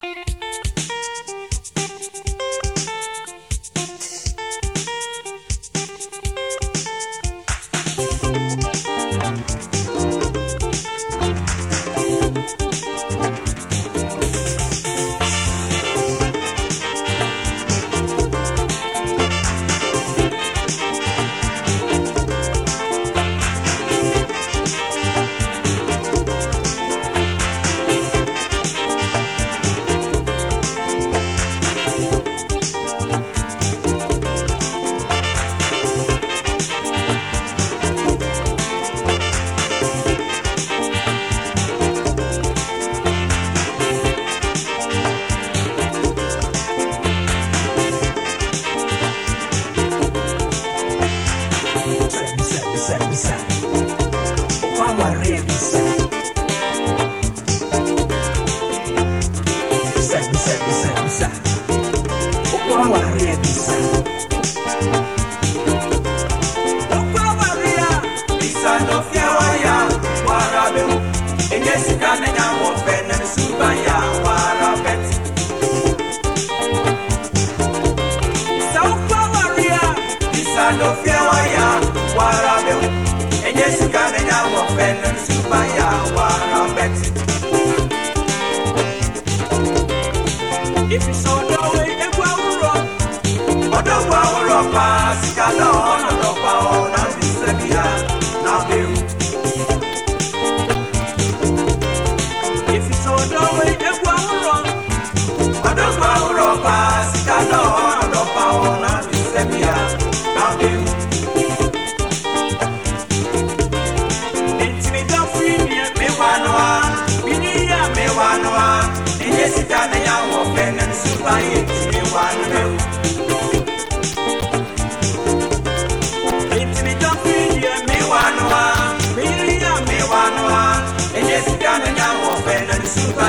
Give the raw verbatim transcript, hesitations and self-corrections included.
If you saw the way they go wrong, or the power of us, can on the power of this Sabia, now you. If you saw the way they go wrong, or the power of us, can on the power of this Sabia, now you. It's me the free me one, me me one. Jessica, the young woman, and super, it's me one.